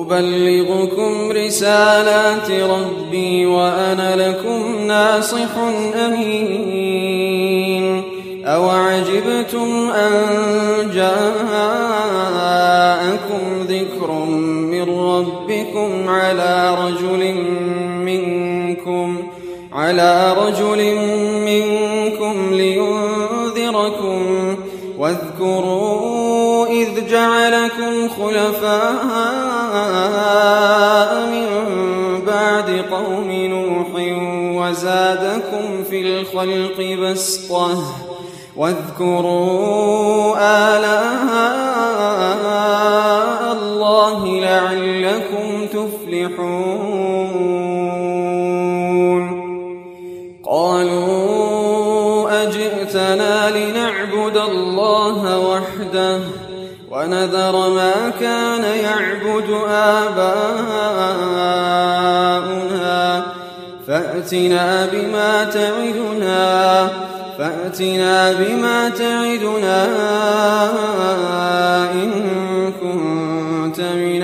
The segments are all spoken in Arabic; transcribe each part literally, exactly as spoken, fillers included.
أبلغكم رسالات ربي وأنا لكم ناصح أمين أوعجبتم أن جاءكم ذكر من ربكم على رجل منكم على رجل منكم لينذركم واذكروا إذ جعلكم خلفاء من بعد قوم نوح وزادكم في الخلق بسطة واذكروا آلاء الله لعلكم تفلحون قالوا أجئتنا لنعبد الله وحده ونذر ما كان يعبد آباؤنا فأتنا بما تعدنا فأتنا بما تعدنا إن كنت من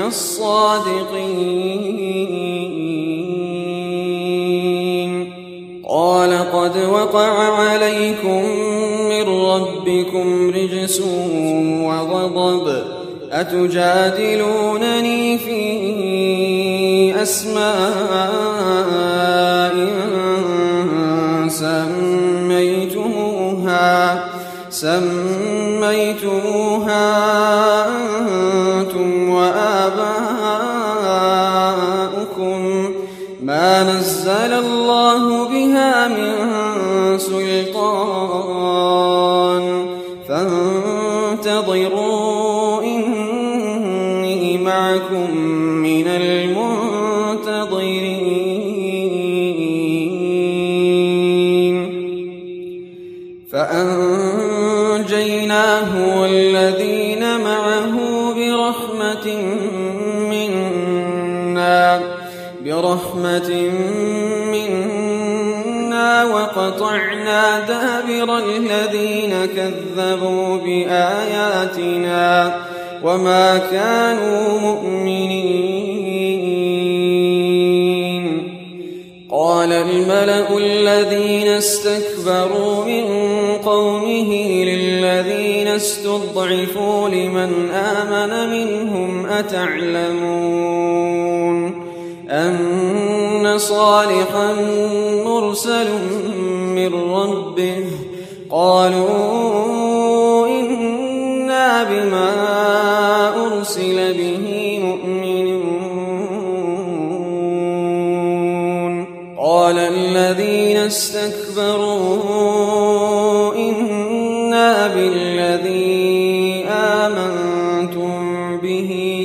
الصادقين قال قد وقع عليكم من ربكم رجس وغضب أتجادلونني في أسماء سميتموها سميتموها أنتم وآباؤكم ما نزل الله بها من سلطان فانتظروا إني معكم من المنتظرين فأنجيناه والذين معه برحمة منا برحمة منا وقطعنا دابر الذين كذبوا بآياتنا وما كانوا مؤمنين قال الملأ الذين استكبروا من قومه للذين استضعفوا لمن آمن منهم أتعلمون أن صالحا مرسل من ربه قالوا إنا بما أرسل به مؤمنون قال الذين استكبروا إنا بالذي آمنتم به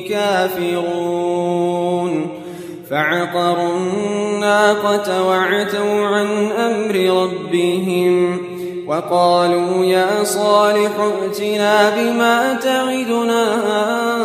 كافرون فعقروا الناقة وعتوا عن أمر ربهم وقالوا يا صالح ائتنا بما تعدنا